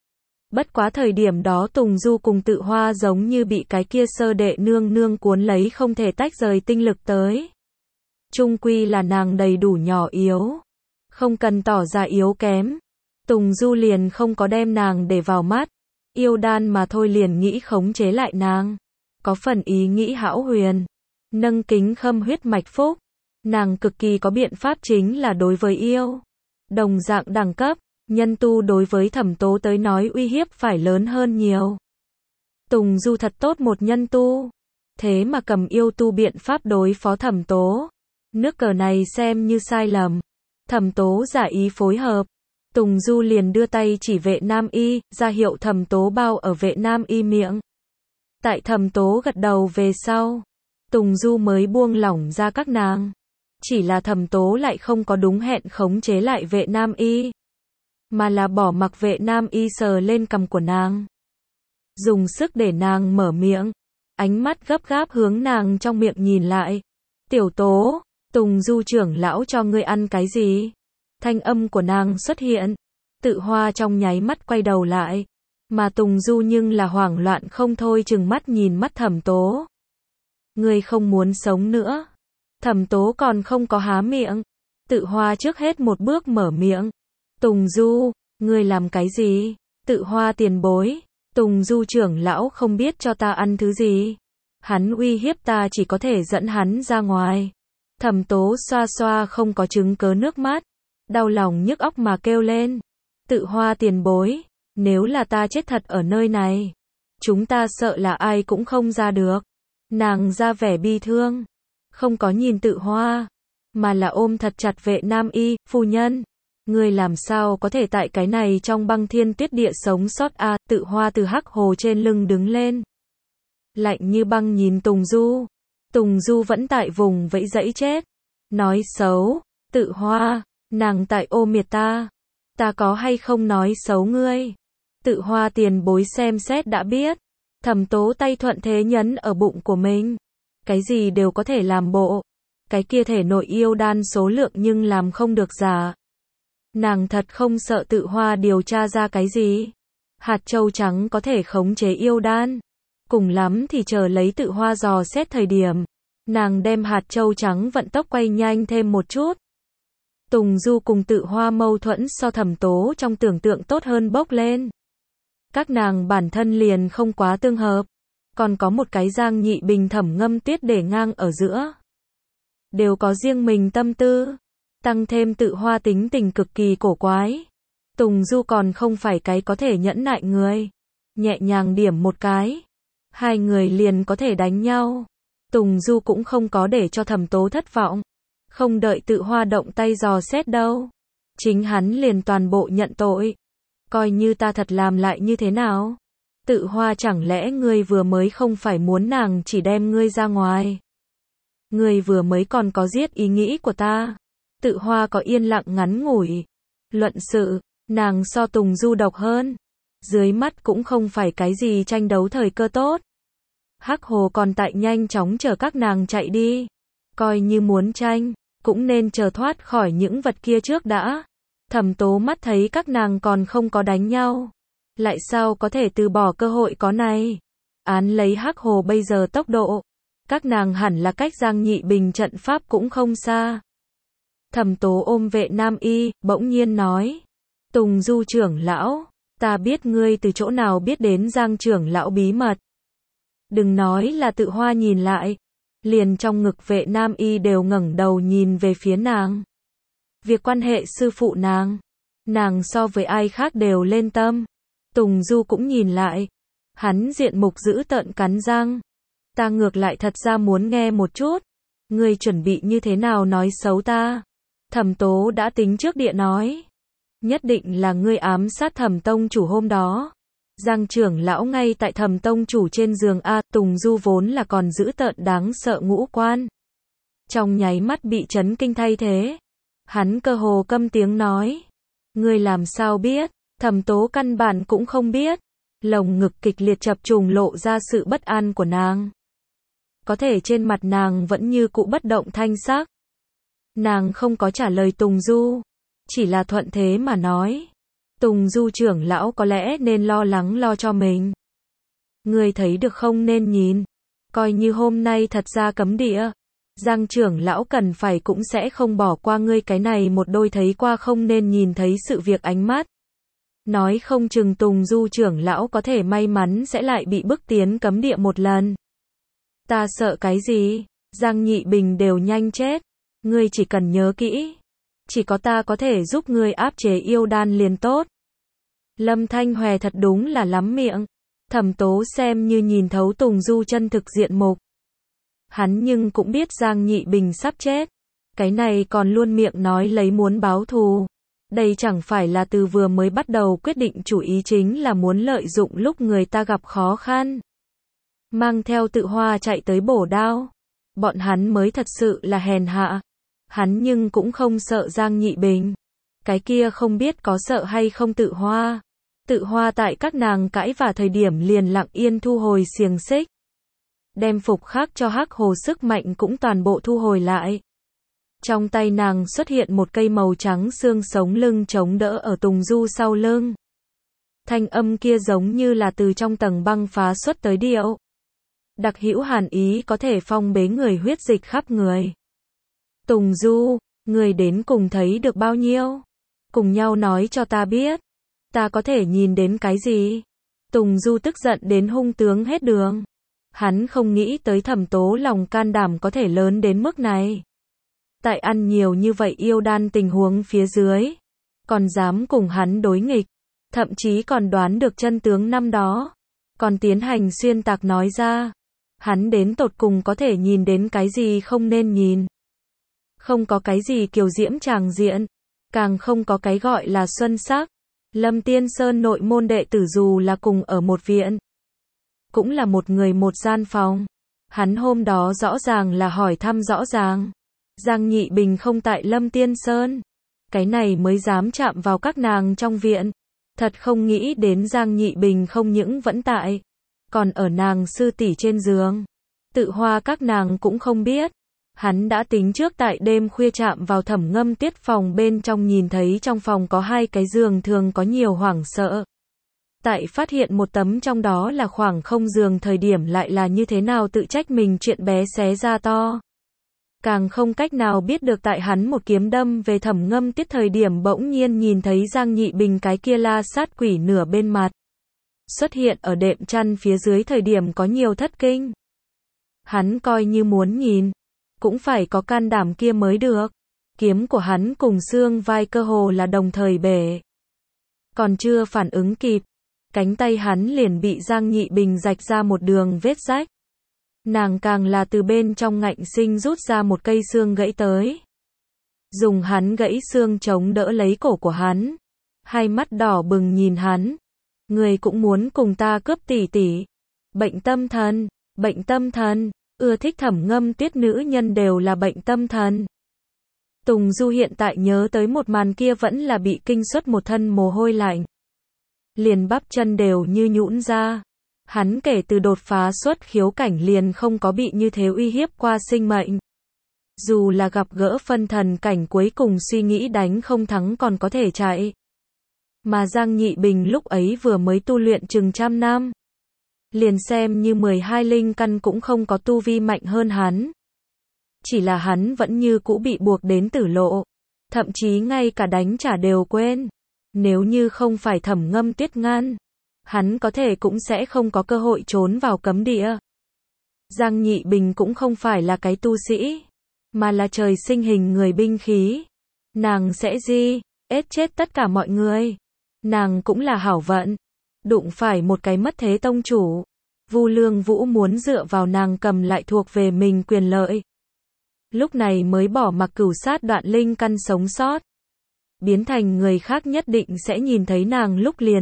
Bất quá thời điểm đó Tùng Du cùng tự hoa giống như bị cái kia sơ đệ nương nương cuốn lấy không thể tách rời tinh lực tới. Chung quy là nàng đầy đủ nhỏ yếu. Không cần tỏ ra yếu kém. Tùng Du liền không có đem nàng để vào mắt. Yêu đan mà thôi liền nghĩ khống chế lại nàng. Có phần ý nghĩ hão huyền. Nâng kính khâm huyết mạch phúc. Nàng cực kỳ có biện pháp chính là đối với yêu. Đồng dạng đẳng cấp, nhân tu đối với Thẩm Tố tới nói uy hiếp phải lớn hơn nhiều. Tùng Du thật tốt một nhân tu, thế mà cầm yêu tu biện pháp đối phó Thẩm Tố. Nước cờ này xem như sai lầm. Thẩm Tố giả ý phối hợp. Tùng Du liền đưa tay chỉ Vệ Nam Y, ra hiệu Thẩm Tố bao ở Vệ Nam Y miệng. Tại Thẩm Tố gật đầu về sau, Tùng Du mới buông lỏng ra các nàng. Chỉ là Thẩm Tố lại không có đúng hẹn khống chế lại Vệ Nam Y, mà là bỏ mặc Vệ Nam Y sờ lên cằm của nàng. Dùng sức để nàng mở miệng, ánh mắt gấp gáp hướng nàng trong miệng nhìn lại. Tiểu Tố, Tùng Du trưởng lão cho ngươi ăn cái gì? Thanh âm của nàng xuất hiện. Tự Hoa trong nháy mắt quay đầu lại, mà Tùng Du nhưng là hoảng loạn không thôi trừng mắt nhìn mắt Thẩm Tố. Ngươi không muốn sống nữa. Thẩm Tố còn không có há miệng. Tự Hoa trước hết một bước mở miệng. Tùng Du, ngươi làm cái gì? Tự Hoa tiền bối. Tùng Du trưởng lão không biết cho ta ăn thứ gì. Hắn uy hiếp ta chỉ có thể dẫn hắn ra ngoài. Thẩm Tố xoa xoa không có chứng cớ nước mắt, đau lòng nhức óc mà kêu lên. Tự Hoa tiền bối, nếu là ta chết thật ở nơi này, chúng ta sợ là ai cũng không ra được. Nàng ra vẻ bi thương, không có nhìn Tự Hoa, mà là ôm thật chặt Vệ Nam Y. Phu nhân, ngươi làm sao có thể tại cái này trong băng thiên tuyết địa sống sót a? Tự Hoa từ hắc hồ trên lưng đứng lên, lạnh như băng nhìn Tùng Du. Tùng Du vẫn tại vùng vẫy dãy chết. Nói xấu, Tự Hoa, nàng tại ô miệt ta. Ta có hay không nói xấu ngươi? Tự Hoa tiền bối xem xét đã biết. Thẩm Tố tay thuận thế nhấn ở bụng của mình. Cái gì đều có thể làm bộ. Cái kia thể nội yêu đan số lượng nhưng làm không được giả. Nàng thật không sợ Tự Hoa điều tra ra cái gì. Hạt châu trắng có thể khống chế yêu đan. Cùng lắm thì chờ lấy Tự Hoa dò xét thời điểm, nàng đem hạt châu trắng vận tốc quay nhanh thêm một chút. Tùng Du cùng Tự Hoa mâu thuẫn so Thẩm Tố trong tưởng tượng tốt hơn bốc lên. Các nàng bản thân liền không quá tương hợp, còn có một cái Giang Nhị Bình Thẩm Ngâm Tuyết để ngang ở giữa. Đều có riêng mình tâm tư, tăng thêm Tự Hoa tính tình cực kỳ cổ quái. Tùng Du còn không phải cái có thể nhẫn nại người, nhẹ nhàng điểm một cái, hai người liền có thể đánh nhau. Tùng Du cũng không có để cho Thẩm Tố thất vọng, không đợi Tự Hoa động tay dò xét đâu, chính hắn liền toàn bộ nhận tội. Coi như ta thật làm lại như thế nào? Tự Hoa chẳng lẽ ngươi vừa mới không phải muốn nàng chỉ đem ngươi ra ngoài? Ngươi vừa mới còn có giết ý nghĩ của ta. Tự Hoa có yên lặng ngắn ngủi luận sự, nàng so Tùng Du độc hơn. Dưới mắt cũng không phải cái gì tranh đấu thời cơ tốt. Hắc hồ còn tại nhanh chóng chờ các nàng chạy đi. Coi như muốn tranh, cũng nên chờ thoát khỏi những vật kia trước đã. Thẩm Tố mắt thấy các nàng còn không có đánh nhau, lại sao có thể từ bỏ cơ hội có này. Án lấy Hắc hồ bây giờ tốc độ, các nàng hẳn là cách Giang Nhị Bình trận pháp cũng không xa. Thẩm Tố ôm Vệ Nam Y, bỗng nhiên nói. Tùng Du trưởng lão, ta biết ngươi từ chỗ nào biết đến Giang trưởng lão bí mật. Đừng nói là Tự Hoa nhìn lại, liền trong ngực Vệ Nam Y đều ngẩng đầu nhìn về phía nàng. Việc quan hệ sư phụ nàng so với ai khác đều lên tâm. Tùng Du cũng nhìn lại, hắn diện mục dữ tợn cắn răng. Ta ngược lại thật ra muốn nghe một chút, ngươi chuẩn bị như thế nào nói xấu ta? Thẩm Tố đã tính trước địa nói, nhất định là ngươi ám sát Thẩm tông chủ hôm đó. Giang trưởng lão ngay tại Thẩm tông chủ trên giường a. Tùng Du vốn là còn dữ tợn đáng sợ ngũ quan, trong nháy mắt bị chấn kinh thay thế. Hắn cơ hồ câm tiếng nói, ngươi làm sao biết? Thẩm Tố căn bản cũng không biết. Lồng ngực kịch liệt chập trùng lộ ra sự bất an của nàng. Có thể trên mặt nàng vẫn như cũ bất động thanh sắc. Nàng không có trả lời Tùng Du, chỉ là thuận thế mà nói. Tùng Du trưởng lão có lẽ nên lo lắng lo cho mình. Ngươi thấy được không nên nhìn. Coi như hôm nay thật ra cấm địa, Giang trưởng lão cần phải cũng sẽ không bỏ qua ngươi cái này một đôi thấy qua không nên nhìn thấy sự việc ánh mắt. Nói không chừng Tùng Du trưởng lão có thể may mắn sẽ lại bị bức tiến cấm địa một lần. Ta sợ cái gì? Giang Nhị Bình đều nhanh chết. Ngươi chỉ cần nhớ kỹ. Chỉ có ta có thể giúp ngươi áp chế yêu đan liền tốt. Lâm Thanh Hòe thật đúng là lắm miệng. Thẩm Tố xem như nhìn thấu Tùng Du chân thực diện mục. Hắn nhưng cũng biết Giang Nhị Bình sắp chết. Cái này còn luôn miệng nói lấy muốn báo thù. Đây chẳng phải là từ vừa mới bắt đầu quyết định chủ ý chính là muốn lợi dụng lúc người ta gặp khó khăn. Mang theo Tự Hoa chạy tới bổ đao. Bọn hắn mới thật sự là hèn hạ. Hắn nhưng cũng không sợ Giang Nhị Bình. Cái kia không biết có sợ hay không Tự Hoa. Tự Hoa tại các nàng cãi vả thời điểm liền lặng yên thu hồi xiềng xích. Đem phục khác cho Hắc Hồ sức mạnh cũng toàn bộ thu hồi lại. Trong tay nàng xuất hiện một cây màu trắng xương sống lưng chống đỡ ở Tùng Du sau lưng. Thanh âm kia giống như là từ trong tầng băng phá xuất tới điệu. Đặc hữu hàn ý có thể phong bế người huyết dịch khắp người. Tùng Du, người đến cùng thấy được bao nhiêu? Cùng nhau nói cho ta biết. Ta có thể nhìn đến cái gì? Tùng Du tức giận đến hung tướng hết đường. Hắn không nghĩ tới Thẩm Tố lòng can đảm có thể lớn đến mức này. Tại ăn nhiều như vậy yêu đan tình huống phía dưới. Còn dám cùng hắn đối nghịch. Thậm chí còn đoán được chân tướng năm đó. Còn tiến hành xuyên tạc nói ra. Hắn đến tột cùng có thể nhìn đến cái gì không nên nhìn. Không có cái gì kiều diễm tràng diện. Càng không có cái gọi là xuân sắc. Lâm Tiên Sơn nội môn đệ tử dù là cùng ở một viện. Cũng là một người một gian phòng. Hắn hôm đó rõ ràng là hỏi thăm rõ ràng. Giang Nhị Bình không tại Lâm Tiên Sơn. Cái này mới dám chạm vào các nàng trong viện. Thật không nghĩ đến Giang Nhị Bình không những vẫn tại. Còn ở nàng sư tỷ trên giường. Tự Hoa các nàng cũng không biết. Hắn đã tính trước tại đêm khuya chạm vào Thẩm Ngâm Tuyết phòng bên trong nhìn thấy trong phòng có hai cái giường thường có nhiều hoảng sợ. Tại phát hiện một tấm trong đó là khoảng không giường thời điểm lại là như thế nào tự trách mình chuyện bé xé ra to. Càng không cách nào biết được tại hắn một kiếm đâm về Thẩm Ngâm Tuyết thời điểm bỗng nhiên nhìn thấy Giang Nhị Bình cái kia la sát quỷ nửa bên mặt. Xuất hiện ở đệm chăn phía dưới thời điểm có nhiều thất kinh. Hắn coi như muốn nhìn. Cũng phải có can đảm kia mới được. Kiếm của hắn cùng xương vai cơ hồ là đồng thời bể. Còn chưa phản ứng kịp. Cánh tay hắn liền bị Giang Nhị Bình rạch ra một đường vết rách. Nàng càng là từ bên trong ngạnh sinh rút ra một cây xương gãy tới. Dùng hắn gãy xương chống đỡ lấy cổ của hắn. Hai mắt đỏ bừng nhìn hắn. Người cũng muốn cùng ta cướp tỷ tỷ. Bệnh tâm thần, bệnh tâm thần. Ưa thích Thẩm Ngâm Tuyết nữ nhân đều là bệnh tâm thần. Tùng Du hiện tại nhớ tới một màn kia vẫn là bị kinh suất một thân mồ hôi lạnh. Liền bắp chân đều như nhũn ra. Hắn kể từ đột phá xuất khiếu cảnh liền không có bị như thế uy hiếp qua sinh mệnh. Dù là gặp gỡ phân thần cảnh cuối cùng suy nghĩ đánh không thắng còn có thể chạy. Mà Giang Nhị Bình lúc ấy vừa mới tu luyện chừng trăm năm. Liền xem như 12 linh căn cũng không có tu vi mạnh hơn hắn. Chỉ là hắn vẫn như cũ bị buộc đến tử lộ. Thậm chí ngay cả đánh trả đều quên. Nếu như không phải Thẩm Ngâm Tuyết ngăn, hắn có thể cũng sẽ không có cơ hội trốn vào cấm địa. Giang Nhị Bình cũng không phải là cái tu sĩ, mà là trời sinh hình người binh khí. Nàng sẽ ết chết tất cả mọi người. Nàng cũng là hảo vận. Đụng phải một cái mất thế tông chủ. Vu Lương Vũ muốn dựa vào nàng cầm lại thuộc về mình quyền lợi. Lúc này mới bỏ mặc cửu sát đoạn linh căn sống sót. Biến thành người khác nhất định sẽ nhìn thấy nàng lúc liền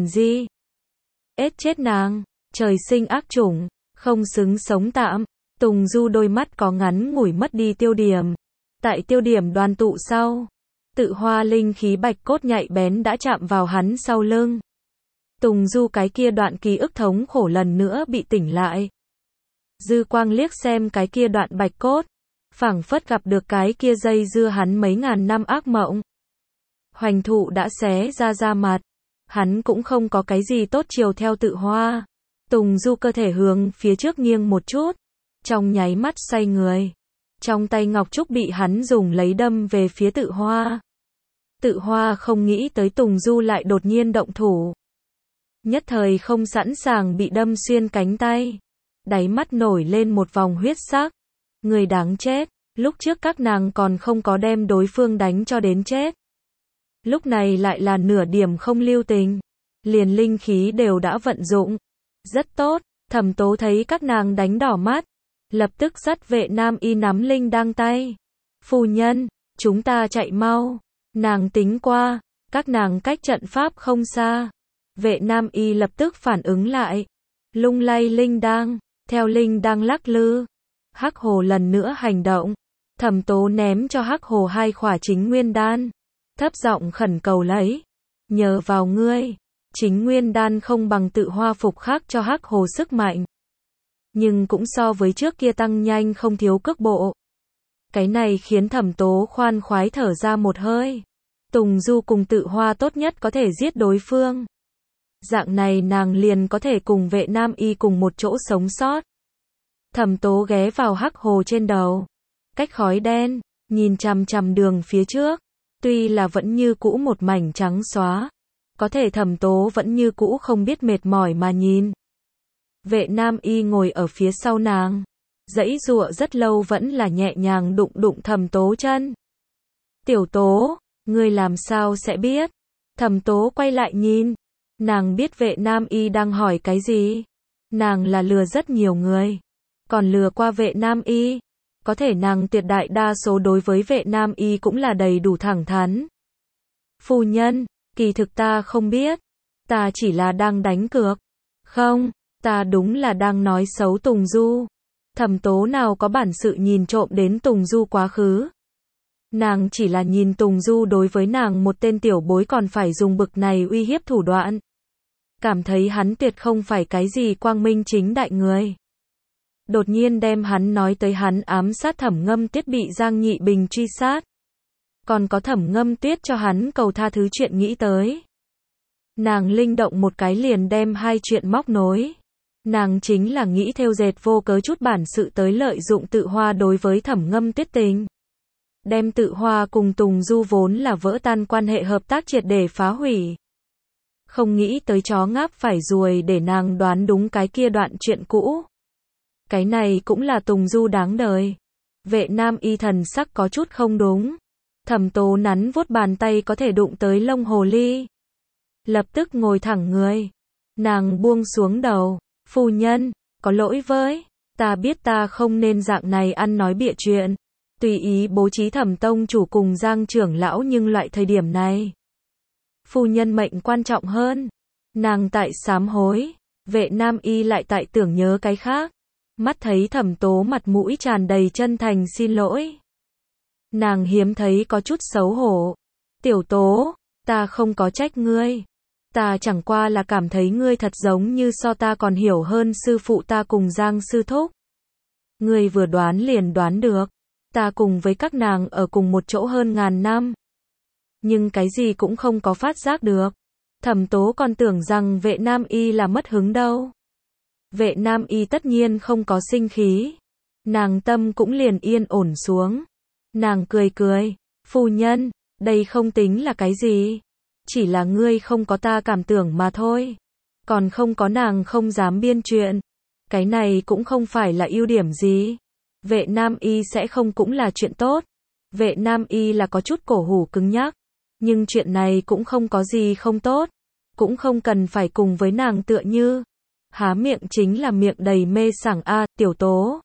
ết chết nàng. Trời sinh ác chủng, không xứng sống tạm. Tùng Du đôi mắt có ngắn ngủi mất đi tiêu điểm. Tại tiêu điểm đoàn tụ sau. Tự Hoa linh khí bạch cốt nhạy bén đã chạm vào hắn sau lưng. Tùng Du cái kia đoạn ký ức thống khổ lần nữa bị tỉnh lại. Dư quang liếc xem cái kia đoạn bạch cốt. Phảng phất gặp được cái kia dây dưa hắn mấy ngàn năm ác mộng. Hoành thụ đã xé ra da mặt. Hắn cũng không có cái gì tốt chiều theo Tự Hoa. Tùng Du cơ thể hướng phía trước nghiêng một chút. Trong nháy mắt xoay người. Trong tay ngọc trúc bị hắn dùng lấy đâm về phía Tự Hoa. Tự Hoa không nghĩ tới Tùng Du lại đột nhiên động thủ. Nhất thời không sẵn sàng bị đâm xuyên cánh tay. Đáy mắt nổi lên một vòng huyết sắc. Người đáng chết. Lúc trước các nàng còn không có đem đối phương đánh cho đến chết. Lúc này lại là nửa điểm không lưu tình. Liền linh khí đều đã vận dụng. Rất tốt, Thẩm Tố thấy các nàng đánh đỏ mắt. Lập tức dắt Vệ Nam Y nắm linh đang tay. Phu nhân, chúng ta chạy mau. Nàng tính qua, các nàng cách trận pháp không xa. Vệ Nam Y lập tức phản ứng lại. Lung lay linh đang, theo linh đang lắc lư. Hắc Hồ lần nữa hành động. Thẩm Tố ném cho Hắc Hồ 2 khỏa chính nguyên đan. Thấp giọng khẩn cầu lấy. Nhờ vào ngươi, chính nguyên đan không bằng tự hoa phục khác cho Hắc Hồ sức mạnh. Nhưng cũng so với trước kia tăng nhanh không thiếu cước bộ. Cái này khiến Thẩm Tố khoan khoái thở ra một hơi. Tùng Du cùng tự hoa tốt nhất có thể giết đối phương. Dạng này nàng liền có thể cùng Vệ Nam Y cùng một chỗ sống sót. Thẩm Tố ghé vào Hắc Hồ trên đầu. Cách khói đen, nhìn chằm chằm đường phía trước. Tuy là vẫn như cũ một mảnh trắng xóa. Có thể Thẩm Tố vẫn như cũ không biết mệt mỏi mà nhìn. Vệ Nam Y ngồi ở phía sau nàng. Giãy giụa rất lâu vẫn là nhẹ nhàng đụng đụng Thẩm Tố chân. Tiểu Tố, ngươi làm sao sẽ biết? Thẩm Tố quay lại nhìn. Nàng biết Vệ Nam Y đang hỏi cái gì. Nàng là lừa rất nhiều người. Còn lừa qua Vệ Nam Y. Có thể nàng tuyệt đại đa số đối với Vệ Nam Y cũng là đầy đủ thẳng thắn. Phu nhân, kỳ thực ta không biết. Ta chỉ là đang đánh cược. Không, ta đúng là đang nói xấu Tùng Du. Thẩm Tố nào có bản sự nhìn trộm đến Tùng Du quá khứ. Nàng chỉ là nhìn Tùng Du đối với nàng một tên tiểu bối còn phải dùng bực này uy hiếp thủ đoạn. Cảm thấy hắn tuyệt không phải cái gì quang minh chính đại người. Đột nhiên đem hắn nói tới hắn ám sát Thẩm Ngâm Tuyết bị Giang Nhị Bình truy sát. Còn có Thẩm Ngâm Tuyết cho hắn cầu tha thứ chuyện nghĩ tới. Nàng linh động một cái liền đem hai chuyện móc nối. Nàng chính là nghĩ theo dệt vô cớ chút bản sự tới lợi dụng tự hoa đối với Thẩm Ngâm Tuyết tình. Đem tự hoa cùng Tùng Du vốn là vỡ tan quan hệ hợp tác triệt để phá hủy. Không nghĩ tới chó ngáp phải ruồi để nàng đoán đúng cái kia đoạn chuyện cũ. Cái này cũng là Tùng Du đáng đời. Vệ Nam Y thần sắc có chút không đúng. Thẩm Tố nắn vuốt bàn tay có thể đụng tới lông hồ ly. Lập tức ngồi thẳng người. Nàng buông xuống đầu. Phu nhân, có lỗi với. Ta biết ta không nên dạng này ăn nói bịa chuyện. Tùy ý bố trí Thẩm tông chủ cùng Giang trưởng lão nhưng loại thời điểm này. Phu nhân mệnh quan trọng hơn. Nàng tại sám hối. Vệ Nam Y lại tại tưởng nhớ cái khác. Mắt thấy Thẩm Tố mặt mũi tràn đầy chân thành xin lỗi. Nàng hiếm thấy có chút xấu hổ. Tiểu Tố, ta không có trách ngươi. Ta chẳng qua là cảm thấy ngươi thật giống như so ta còn hiểu hơn sư phụ ta cùng Giang sư thúc. Ngươi vừa đoán liền đoán được. Ta cùng với các nàng ở cùng một chỗ hơn ngàn năm. Nhưng cái gì cũng không có phát giác được. Thẩm Tố còn tưởng rằng Vệ Nam Y là mất hứng đâu. Vệ Nam Y tất nhiên không có sinh khí. Nàng tâm cũng liền yên ổn xuống. Nàng cười cười. Phu nhân, đây không tính là cái gì. Chỉ là ngươi không có ta cảm tưởng mà thôi. Còn không có nàng không dám biên chuyện. Cái này cũng không phải là ưu điểm gì. Vệ Nam Y sẽ không cũng là chuyện tốt. Vệ Nam Y là có chút cổ hủ cứng nhắc. Nhưng chuyện này cũng không có gì không tốt. Cũng không cần phải cùng với nàng tựa như. Há miệng chính là miệng đầy mê sảng a, Tiểu Tố.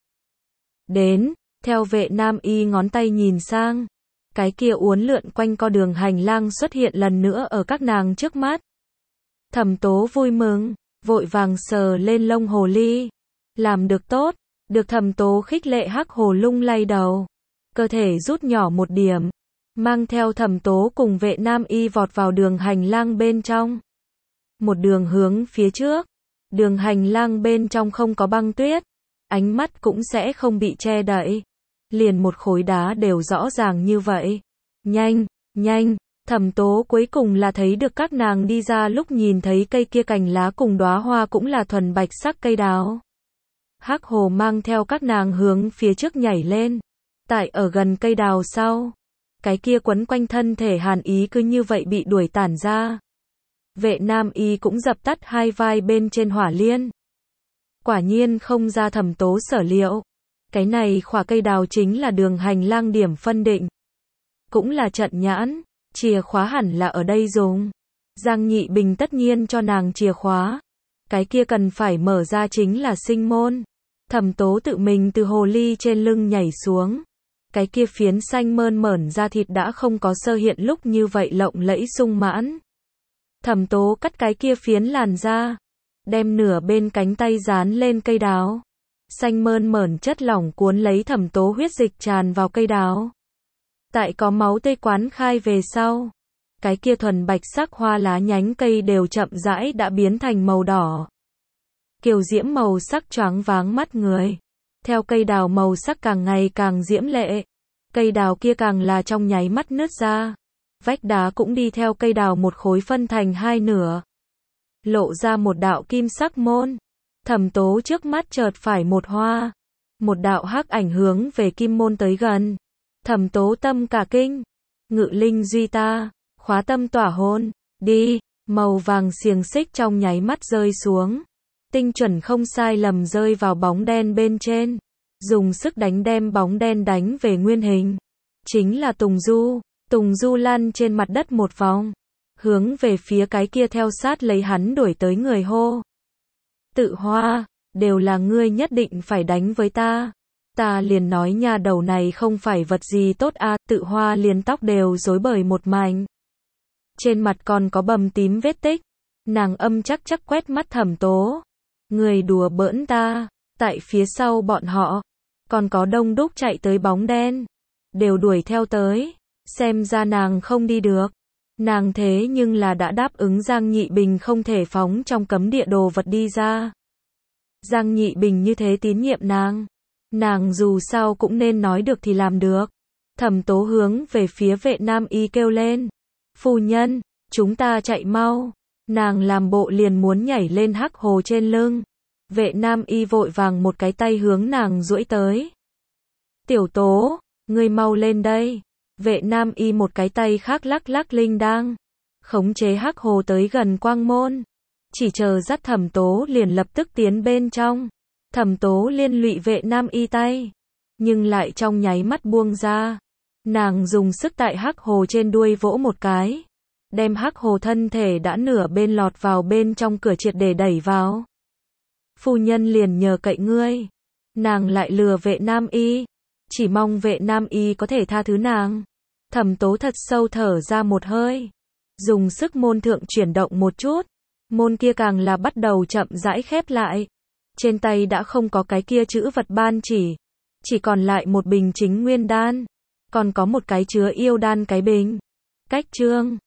Đến, theo Vệ Nam Y ngón tay nhìn sang. Cái kia uốn lượn quanh co đường hành lang xuất hiện lần nữa ở các nàng trước mắt. Thẩm Tố vui mừng, vội vàng sờ lên lông hồ ly. Làm được tốt, được Thẩm Tố khích lệ. Hắc Hồ lung lay đầu. Cơ thể rút nhỏ một điểm. Mang theo Thẩm Tố cùng Vệ Nam Y vọt vào đường hành lang bên trong. Một đường hướng phía trước. Đường hành lang bên trong không có băng tuyết. Ánh mắt cũng sẽ không bị che đậy. Liền một khối đá đều rõ ràng như vậy. Nhanh, nhanh, Thẩm Tố cuối cùng là thấy được các nàng đi ra lúc nhìn thấy cây kia cành lá cùng đóa hoa cũng là thuần bạch sắc cây đào. Hắc Hồ mang theo các nàng hướng phía trước nhảy lên. Tại ở gần cây đào sau. Cái kia quấn quanh thân thể hàn ý cứ như vậy bị đuổi tản ra. Vệ Nam Y cũng dập tắt hai vai bên trên hỏa liên. Quả nhiên không ra Thẩm Tố sở liệu. Cái này khỏa cây đào chính là đường hành lang điểm phân định. Cũng là trận nhãn, chìa khóa hẳn là ở đây dùng. Giang Nhị Bình tất nhiên cho nàng chìa khóa. Cái kia cần phải mở ra chính là sinh môn. Thẩm Tố tự mình từ hồ ly trên lưng nhảy xuống. Cái kia phiến xanh mơn mởn da thịt đã không có sơ hiện lúc như vậy lộng lẫy sung mãn. Thẩm Tố cắt cái kia phiến làn da, đem nửa bên cánh tay dán lên cây đào. Xanh mơn mởn chất lỏng cuốn lấy Thẩm Tố huyết dịch tràn vào cây đào. Tại có máu tươi quán khai về sau, cái kia thuần bạch sắc hoa lá nhánh cây đều chậm rãi đã biến thành màu đỏ. Kiều diễm màu sắc choáng váng mắt người. Theo cây đào màu sắc càng ngày càng diễm lệ, cây đào kia càng là trong nháy mắt nứt ra. Vách đá cũng đi theo cây đào một khối phân thành hai nửa. Lộ ra một đạo kim sắc môn. Thẩm Tố trước mắt chợt phải một hoa. Một đạo hắc ảnh hướng về kim môn tới gần. Thẩm Tố tâm cả kinh. Ngự linh duy ta, khóa tâm tỏa hôn, đi. Màu vàng xiềng xích trong nháy mắt rơi xuống. Tinh chuẩn không sai lầm rơi vào bóng đen bên trên. Dùng sức đánh đem bóng đen đánh về nguyên hình. Chính là Tùng Du. Tùng Du lăn trên mặt đất một vòng. Hướng về phía cái kia theo sát lấy hắn đuổi tới người hô. Tự Hoa, đều là ngươi nhất định phải đánh với ta. Ta liền nói nhà đầu này không phải vật gì tốt à. Tự Hoa liền tóc đều rối bời một mảnh. Trên mặt còn có bầm tím vết tích. Nàng âm chắc quét mắt Thẩm Tố. Người đùa bỡn ta. Tại phía sau bọn họ, còn có đông đúc chạy tới bóng đen. Đều đuổi theo tới. Xem ra nàng không đi được. Nàng thế nhưng là đã đáp ứng Giang Nhị Bình không thể phóng trong cấm địa đồ vật đi ra. Giang Nhị Bình như thế tín nhiệm nàng. Nàng dù sao cũng nên nói được thì làm được. Thẩm Tố hướng về phía Vệ Nam Y kêu lên. Phu nhân, chúng ta chạy mau. Nàng làm bộ liền muốn nhảy lên hắc hồ trên lưng. Vệ Nam Y vội vàng một cái tay hướng nàng duỗi tới. Tiểu Tố, ngươi mau lên đây. Vệ Nam Y một cái tay khác lắc lắc linh đang. Khống chế hắc hồ tới gần quang môn. Chỉ chờ dắt Thẩm Tố liền lập tức tiến bên trong. Thẩm Tố liên lụy Vệ Nam Y tay. Nhưng lại trong nháy mắt buông ra. Nàng dùng sức tại hắc hồ trên đuôi vỗ một cái. Đem hắc hồ thân thể đã nửa bên lọt vào bên trong cửa triệt để đẩy vào. Phu nhân liền nhờ cậy ngươi. Nàng lại lừa Vệ Nam Y. Chỉ mong Vệ Nam Y có thể tha thứ nàng. Thẩm Tố thật sâu thở ra một hơi. Dùng sức môn thượng chuyển động một chút. Môn kia càng là bắt đầu chậm rãi khép lại. Trên tay đã không có cái kia chữ vật ban chỉ còn lại một bình chính nguyên đan. Còn có một cái chứa yêu đan cái bình. Cách chương